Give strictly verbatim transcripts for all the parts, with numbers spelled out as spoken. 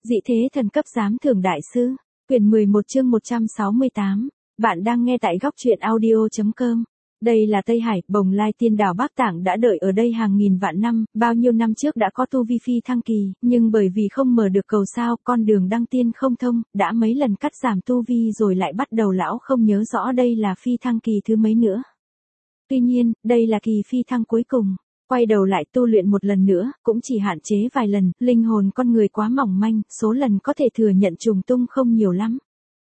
Dị thế thần cấp giám thưởng đại sư. Quyển mười một chương một trăm sáu mươi tám. Bạn đang nghe tại góc truyện audio.com. Đây là Tây Hải, bồng lai tiên đảo Bắc Tạng đã đợi ở đây hàng nghìn vạn năm, bao nhiêu năm trước đã có tu vi phi thăng kỳ, nhưng bởi vì không mở được cầu sao, con đường đăng tiên không thông, đã mấy lần cắt giảm tu vi rồi lại bắt đầu lão không nhớ rõ đây là phi thăng kỳ thứ mấy nữa. Tuy nhiên, đây là kỳ phi thăng cuối cùng. Quay đầu lại tu luyện một lần nữa, cũng chỉ hạn chế vài lần, linh hồn con người quá mỏng manh, số lần có thể thừa nhận trùng tung không nhiều lắm.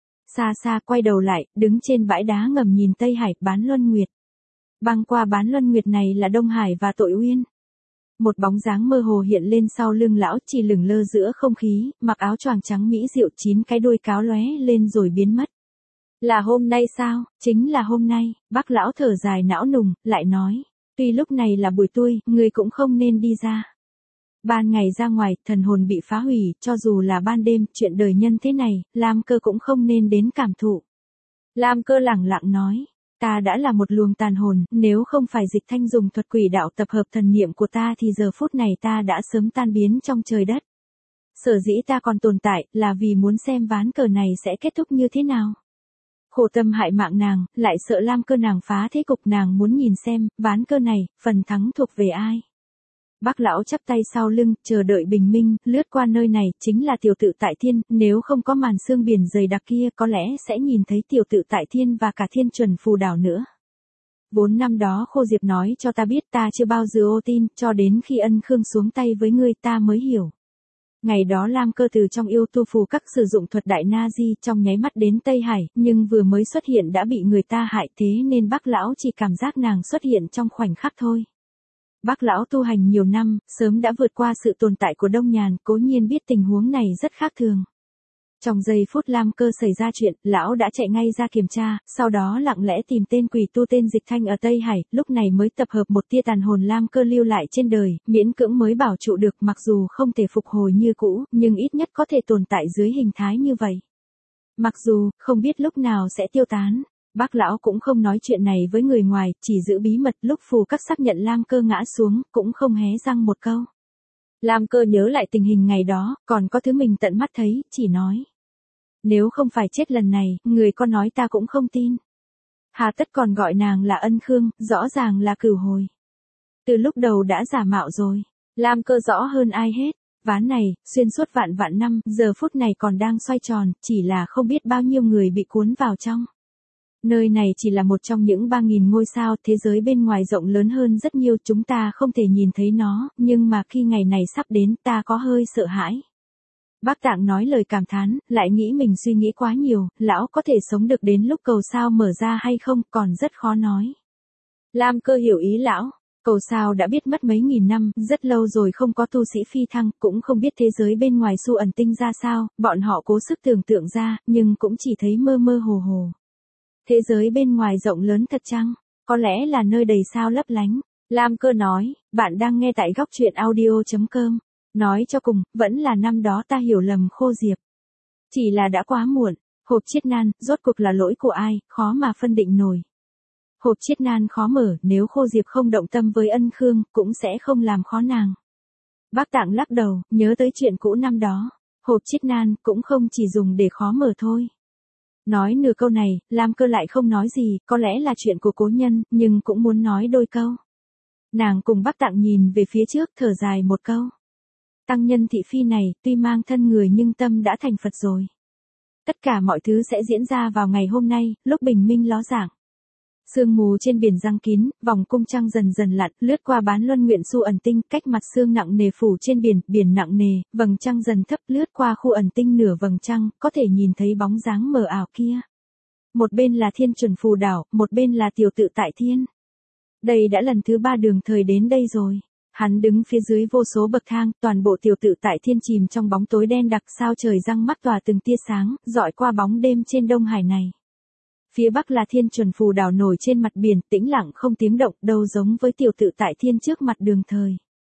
Xa xa quay đầu lại, đứng trên bãi đá ngầm nhìn Tây Hải, Bán Luân Nguyệt. Băng qua Bán Luân Nguyệt này là Đông Hải và Tội Uyên. Một bóng dáng mơ hồ hiện lên sau lưng lão, chỉ lửng lơ giữa không khí, mặc áo choàng trắng mỹ diệu, chín cái đuôi cáo lóe lên rồi biến mất. Là hôm nay sao? Chính là hôm nay. Bác lão thở dài não nùng, lại nói. Tuy lúc này là buổi tối, người cũng không nên đi ra. Ban ngày ra ngoài, thần hồn bị phá hủy, cho dù là ban đêm, chuyện đời nhân thế này, Lam Cơ cũng không nên đến cảm thụ. Lam Cơ lẳng lặng nói, ta đã là một luồng tàn hồn, nếu không phải Dịch Thanh dùng thuật quỷ đạo tập hợp thần niệm của ta thì giờ phút này ta đã sớm tan biến trong trời đất. Sở dĩ ta còn tồn tại, là vì muốn xem ván cờ này sẽ kết thúc như thế nào. Khổ tâm hại mạng nàng, lại sợ Lam Cơ nàng phá thế cục, nàng muốn nhìn xem, ván cơ này, phần thắng thuộc về ai. Bác lão chắp tay sau lưng, chờ đợi bình minh, lướt qua nơi này, chính là tiểu tự tại thiên, nếu không có màn sương biển dày đặc kia có lẽ sẽ nhìn thấy tiểu tự tại thiên và cả thiên chuẩn phù đảo nữa. Vốn năm đó Khô Diệp nói cho ta biết ta chưa bao giờ ô tin, cho đến khi Ân Khương xuống tay với ngươi ta mới hiểu. Ngày đó Lam Cơ từ trong yêu tu phù các sử dụng thuật đại na di trong nháy mắt đến Tây Hải, nhưng vừa mới xuất hiện đã bị người ta hại, thế nên bác lão chỉ cảm giác nàng xuất hiện trong khoảnh khắc thôi. Bác lão tu hành nhiều năm, sớm đã vượt qua sự tồn tại của Đông Nhàn, cố nhiên biết tình huống này rất khác thường. Trong giây phút Lam Cơ xảy ra chuyện, lão đã chạy ngay ra kiểm tra, sau đó lặng lẽ tìm tên quỷ tu tên Dịch Thanh ở Tây Hải, lúc này mới tập hợp một tia tàn hồn Lam Cơ lưu lại trên đời, miễn cưỡng mới bảo trụ được, mặc dù không thể phục hồi như cũ, nhưng ít nhất có thể tồn tại dưới hình thái như vậy. Mặc dù, không biết lúc nào sẽ tiêu tán, bác lão cũng không nói chuyện này với người ngoài, chỉ giữ bí mật, lúc phù các xác nhận Lam Cơ ngã xuống, cũng không hé răng một câu. Lam Cơ nhớ lại tình hình ngày đó, còn có thứ mình tận mắt thấy, chỉ nói. Nếu không phải chết lần này, người có nói ta cũng không tin. Hà tất còn gọi nàng là Ân Khương, rõ ràng là cửu hồi. Từ lúc đầu đã giả mạo rồi, Lam Cơ rõ hơn ai hết. Ván này, xuyên suốt vạn vạn năm, giờ phút này còn đang xoay tròn, chỉ là không biết bao nhiêu người bị cuốn vào trong. Nơi này chỉ là một trong những ba nghìn ngôi sao, thế giới bên ngoài rộng lớn hơn rất nhiều, chúng ta không thể nhìn thấy nó, nhưng mà khi ngày này sắp đến ta có hơi sợ hãi. Bác Tạng nói lời cảm thán, lại nghĩ mình suy nghĩ quá nhiều, lão có thể sống được đến lúc cầu sao mở ra hay không, còn rất khó nói. Lam Cơ hiểu ý lão, cầu sao đã biết mất mấy nghìn năm, rất lâu rồi không có tu sĩ phi thăng, cũng không biết thế giới bên ngoài su ẩn tinh ra sao, bọn họ cố sức tưởng tượng ra, nhưng cũng chỉ thấy mơ mơ hồ hồ. Thế giới bên ngoài rộng lớn thật chăng? Có lẽ là nơi đầy sao lấp lánh. Lam Cơ nói, bạn đang nghe tại góc truyện audio.com. Nói cho cùng, vẫn là năm đó ta hiểu lầm Khô Diệp. Chỉ là đã quá muộn, hộp chiết nan, rốt cuộc là lỗi của ai, khó mà phân định nổi. Hộp chiết nan khó mở, nếu Khô Diệp không động tâm với Ân Khương, cũng sẽ không làm khó nàng. Bác Tạng lắc đầu, nhớ tới chuyện cũ năm đó. Hộp chiết nan, cũng không chỉ dùng để khó mở thôi. Nói nửa câu này, Lam Cơ lại không nói gì, có lẽ là chuyện của cố nhân, nhưng cũng muốn nói đôi câu. Nàng cùng Bác Tạng nhìn về phía trước, thở dài một câu. Tăng nhân thị phi này, tuy mang thân người nhưng tâm đã thành Phật rồi. Tất cả mọi thứ sẽ diễn ra vào ngày hôm nay, lúc bình minh ló dạng. Sương mù trên biển giăng kín, vòng cung trăng dần dần lặn, lướt qua Bán Luân Nguyện su ẩn tinh, cách mặt sương nặng nề phủ trên biển, biển nặng nề, vầng trăng dần thấp, lướt qua khu ẩn tinh nửa vầng trăng, có thể nhìn thấy bóng dáng mờ ảo kia. Một bên là thiên chuẩn phù đảo, một bên là tiểu tự tại thiên. Đây đã lần thứ ba Đường Thời đến đây rồi. Hắn đứng phía dưới vô số bậc thang, toàn bộ tiểu tự tại thiên chìm trong bóng tối đen đặc, sao trời răng mắt tỏa từng tia sáng, dọi qua bóng đêm trên Đông Hải này. Phía bắc là thiên chuẩn phù đảo nổi trên mặt biển, tĩnh lặng không tiếng động, đâu giống với tiểu tự tại thiên trước mặt Đường Thời.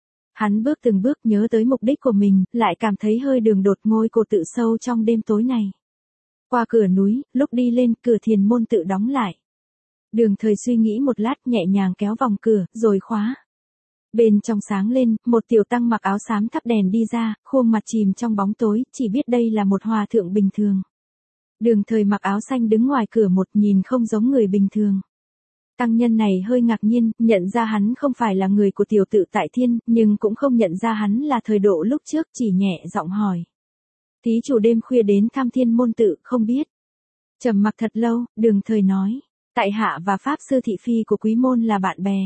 Hắn bước từng bước nhớ tới mục đích của mình, lại cảm thấy hơi đường đột ngôi cổ tự sâu trong đêm tối này. Qua cửa núi, lúc đi lên, cửa thiền môn tự đóng lại. Đường Thời suy nghĩ một lát, nhẹ nhàng kéo vòng cửa, rồi khóa. Bên trong sáng lên, một tiểu tăng mặc áo xám thắp đèn đi ra, khuôn mặt chìm trong bóng tối, chỉ biết đây là một hòa thượng bình thường. Đường Thời mặc áo xanh đứng ngoài cửa một nhìn không giống người bình thường. Tăng nhân này hơi ngạc nhiên, nhận ra hắn không phải là người của tiểu tự tại thiên, nhưng cũng không nhận ra hắn là Thời Độ lúc trước, chỉ nhẹ giọng hỏi. Thí chủ đêm khuya đến thăm Thiên Môn tự, không biết. Trầm mặc thật lâu, Đường Thời nói. Tại hạ và Pháp sư thị phi của quý môn là bạn bè.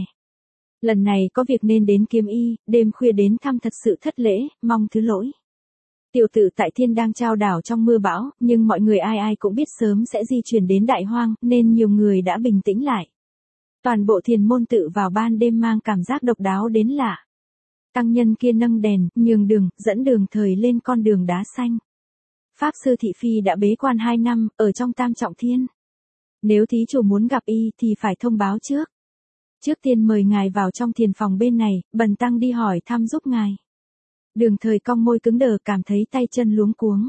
Lần này có việc nên đến kiếm y, đêm khuya đến thăm thật sự thất lễ, mong thứ lỗi. Tiểu tự tại thiên đang trao đảo trong mưa bão, nhưng mọi người ai ai cũng biết sớm sẽ di chuyển đến đại hoang, nên nhiều người đã bình tĩnh lại. Toàn bộ Thiền môn tự vào ban đêm mang cảm giác độc đáo đến lạ. Tăng nhân kia nâng đèn, nhường đường, dẫn Đường Thời lên con đường đá xanh. Pháp sư thị phi đã bế quan hai năm, ở trong Tam Trọng Thiên. Nếu thí chủ muốn gặp y thì phải thông báo trước. Trước tiên mời ngài vào trong thiền phòng bên này, bần tăng đi hỏi thăm giúp ngài. Đường Thời cong môi cứng đờ, cảm thấy tay chân luống cuống.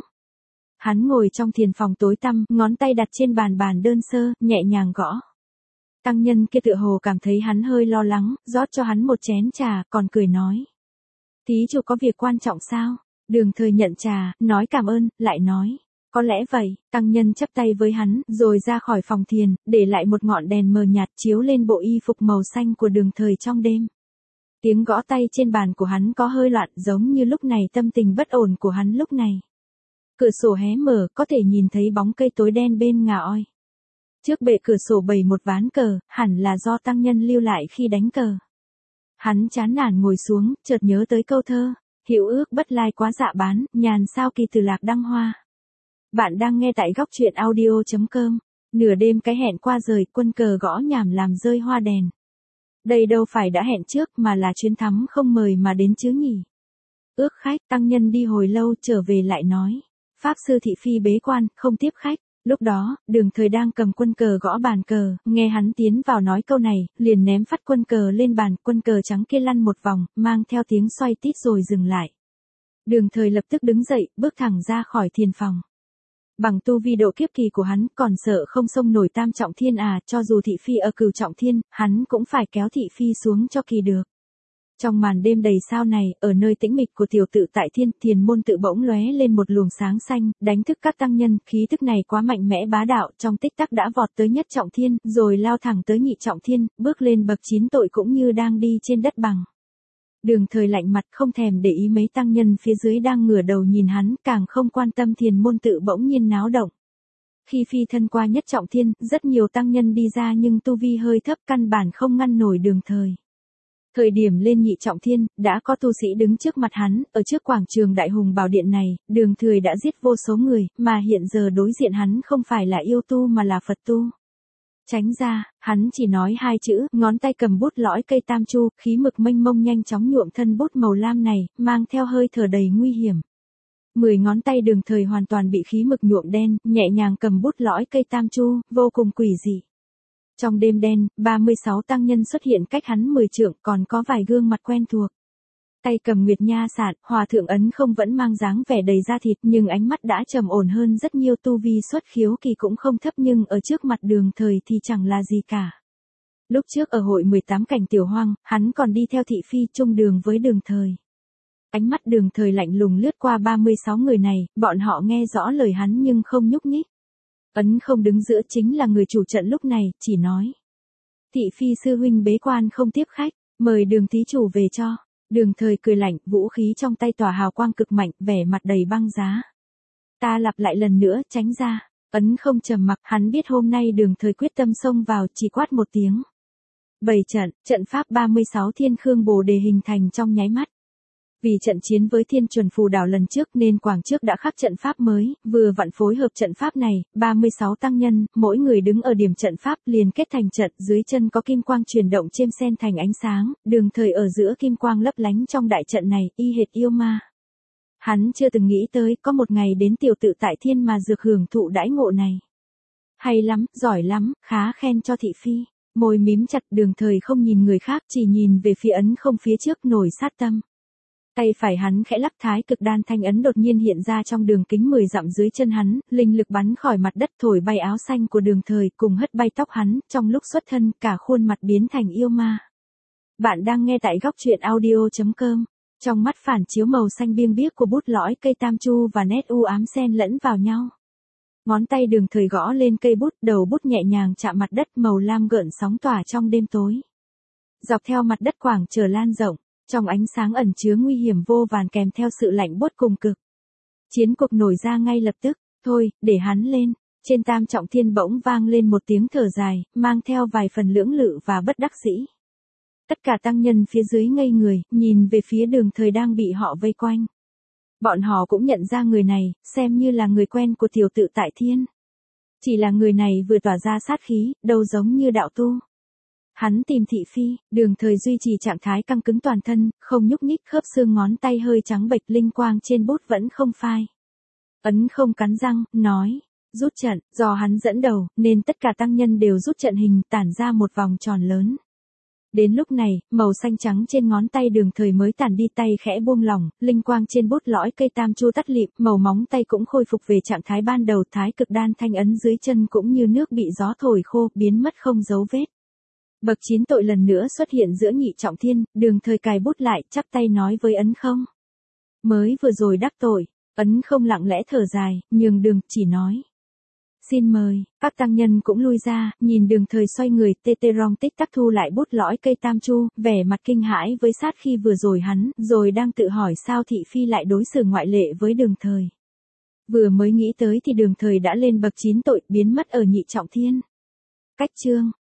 Hắn ngồi trong thiền phòng tối tăm, ngón tay đặt trên bàn bàn đơn sơ, nhẹ nhàng gõ. Tăng nhân kia tựa hồ cảm thấy hắn hơi lo lắng, rót cho hắn một chén trà, còn cười nói. Thí chủ có việc quan trọng sao? Đường Thời nhận trà, nói cảm ơn, lại nói. Có lẽ vậy, tăng nhân chắp tay với hắn, rồi ra khỏi phòng thiền, để lại một ngọn đèn mờ nhạt chiếu lên bộ y phục màu xanh của Đường Thời trong đêm. Tiếng gõ tay trên bàn của hắn có hơi loạn, giống như lúc này tâm tình bất ổn của hắn lúc này. Cửa sổ hé mở, có thể nhìn thấy bóng cây tối đen bên ngà oi. Trước bệ cửa sổ bày một ván cờ, hẳn là do tăng nhân lưu lại khi đánh cờ. Hắn chán nản ngồi xuống, chợt nhớ tới câu thơ, hữu ước bất lai quá dạ bán, nhàn sao kỳ từ lạc đăng hoa. Bạn đang nghe tại góc truyện audio chấm com. Nửa đêm cái hẹn qua rời, quân cờ gõ nhảm làm rơi hoa đèn. Đây đâu phải đã hẹn trước mà là chuyến thắm không mời mà đến chứ nhỉ. Ước khách, tăng nhân đi hồi lâu trở về lại nói. Pháp sư thị phi bế quan, không tiếp khách. Lúc đó, Đường Thời đang cầm quân cờ gõ bàn cờ, nghe hắn tiến vào nói câu này, liền ném phát quân cờ lên bàn, quân cờ trắng kia lăn một vòng, mang theo tiếng xoay tít rồi dừng lại. Đường Thời lập tức đứng dậy, bước thẳng ra khỏi thiền phòng. Bằng tu vi độ kiếp kỳ của hắn, còn sợ không xông nổi Tam Trọng Thiên à, cho dù thị phi ở Cửu Trọng Thiên, hắn cũng phải kéo thị phi xuống cho kỳ được. Trong màn đêm đầy sao này, ở nơi tĩnh mịch của tiểu tự tại thiên, Thiền môn tự bỗng lóe lên một luồng sáng xanh, đánh thức các tăng nhân, khí thức này quá mạnh mẽ bá đạo, trong tích tắc đã vọt tới nhất trọng thiên, rồi lao thẳng tới nhị trọng thiên, bước lên bậc chín tội cũng như đang đi trên đất bằng. Đường Thời lạnh mặt không thèm để ý mấy tăng nhân phía dưới đang ngửa đầu nhìn hắn, càng không quan tâm thiền môn tự bỗng nhiên náo động. Khi phi thân qua nhất trọng thiên, rất nhiều tăng nhân đi ra nhưng tu vi hơi thấp căn bản không ngăn nổi Đường Thời. Thời điểm lên nhị trọng thiên, đã có tu sĩ đứng trước mặt hắn, ở trước quảng trường Đại Hùng Bảo Điện này, Đường Thời đã giết vô số người, mà hiện giờ đối diện hắn không phải là yêu tu mà là Phật tu. Tránh ra, hắn chỉ nói hai chữ, ngón tay cầm bút lõi cây tam chu, khí mực mênh mông nhanh chóng nhuộm thân bút màu lam này, mang theo hơi thở đầy nguy hiểm. Mười ngón tay Đường Thời hoàn toàn bị khí mực nhuộm đen, nhẹ nhàng cầm bút lõi cây tam chu, vô cùng quỷ dị. Trong đêm đen, ba mươi sáu tăng nhân xuất hiện cách hắn mười trượng, còn có vài gương mặt quen thuộc. Tay cầm nguyệt nha sạn, hòa thượng ấn không vẫn mang dáng vẻ đầy da thịt nhưng ánh mắt đã trầm ổn hơn rất nhiều, tu vi xuất khiếu kỳ cũng không thấp nhưng ở trước mặt Đường Thời thì chẳng là gì cả. Lúc trước ở hội mười tám cảnh tiểu hoang, hắn còn đi theo thị phi chung đường với Đường Thời. Ánh mắt Đường Thời lạnh lùng lướt qua ba mươi sáu người này, bọn họ nghe rõ lời hắn nhưng không nhúc nhích. Ấn không đứng giữa chính là người chủ trận lúc này, chỉ nói. Thị phi sư huynh bế quan không tiếp khách, mời Đường thí chủ về cho. Đường Thời cười lạnh, vũ khí trong tay tỏa hào quang cực mạnh, vẻ mặt đầy băng giá. Ta lặp lại lần nữa, tránh ra. Ấn không trầm mặc, hắn biết hôm nay Đường Thời quyết tâm xông vào, chỉ quát một tiếng. Bày trận, trận pháp ba mươi sáu thiên khương bồ đề hình thành trong nháy mắt. Vì trận chiến với thiên chuẩn phù đảo lần trước nên quảng trước đã khắc trận pháp mới, vừa vặn phối hợp trận pháp này, ba mươi sáu tăng nhân, mỗi người đứng ở điểm trận pháp liền kết thành trận, dưới chân có kim quang chuyển động chêm sen thành ánh sáng, Đường Thời ở giữa kim quang lấp lánh trong đại trận này, y hệt yêu ma. Hắn chưa từng nghĩ tới có một ngày đến tiểu tự tại thiên mà dược hưởng thụ đãi ngộ này. Hay lắm, giỏi lắm, khá khen cho thị phi. Môi mím chặt, Đường Thời không nhìn người khác, chỉ nhìn về phía ấn không phía trước nổi sát tâm. Tay phải hắn khẽ lắc, thái cực đan thanh ấn đột nhiên hiện ra trong đường kính mười dặm dưới chân hắn, linh lực bắn khỏi mặt đất thổi bay áo xanh của Đường Thời cùng hất bay tóc hắn, trong lúc xuất thân cả khuôn mặt biến thành yêu ma. Bạn đang nghe tại góc truyện audio chấm com. Trong mắt phản chiếu màu xanh biêng biếc của bút lõi cây tam chu và nét u ám xen lẫn vào nhau. Ngón tay Đường Thời gõ lên cây bút, đầu bút nhẹ nhàng chạm mặt đất, màu lam gợn sóng tỏa trong đêm tối. Dọc theo mặt đất quảng trở lan rộng, trong ánh sáng ẩn chứa nguy hiểm vô vàn kèm theo sự lạnh buốt cùng cực. Chiến cuộc nổi ra ngay lập tức, thôi, để hắn lên. Trên Tam Trọng Thiên bỗng vang lên một tiếng thở dài, mang theo vài phần lưỡng lự và bất đắc dĩ. Tất cả tăng nhân phía dưới ngây người, nhìn về phía Đường Thời đang bị họ vây quanh. Bọn họ cũng nhận ra người này, xem như là người quen của tiểu tự tại thiên. Chỉ là người này vừa tỏa ra sát khí, đâu giống như đạo tu. Hắn tìm thị phi, Đường Thời duy trì trạng thái căng cứng toàn thân, không nhúc nhích, khớp xương ngón tay hơi trắng bệch, linh quang trên bút vẫn không phai. Ấn không cắn răng, nói, rút trận, do hắn dẫn đầu, nên tất cả tăng nhân đều rút trận hình, tản ra một vòng tròn lớn. Đến lúc này, màu xanh trắng trên ngón tay Đường Thời mới tản đi, tay khẽ buông lỏng, linh quang trên bút lõi cây tam chu tắt lịm, màu móng tay cũng khôi phục về trạng thái ban đầu, thái cực đan thanh ấn dưới chân cũng như nước bị gió thổi khô, biến mất không dấu vết. Bậc chín tội lần nữa xuất hiện giữa nhị trọng thiên, Đường Thời cài bút lại, chắp tay nói với Ấn Không. Mới vừa rồi đắc tội, Ấn Không lặng lẽ thở dài, nhường đường, chỉ nói. Xin mời, các tăng nhân cũng lui ra, nhìn Đường Thời xoay người, tê tê rong tích tắc thu lại bút lõi cây tam chu, vẻ mặt kinh hãi với sát khi vừa rồi hắn, rồi đang tự hỏi sao thị phi lại đối xử ngoại lệ với Đường Thời. Vừa mới nghĩ tới thì Đường Thời đã lên bậc chín tội, biến mất ở nhị trọng thiên. Cách chương.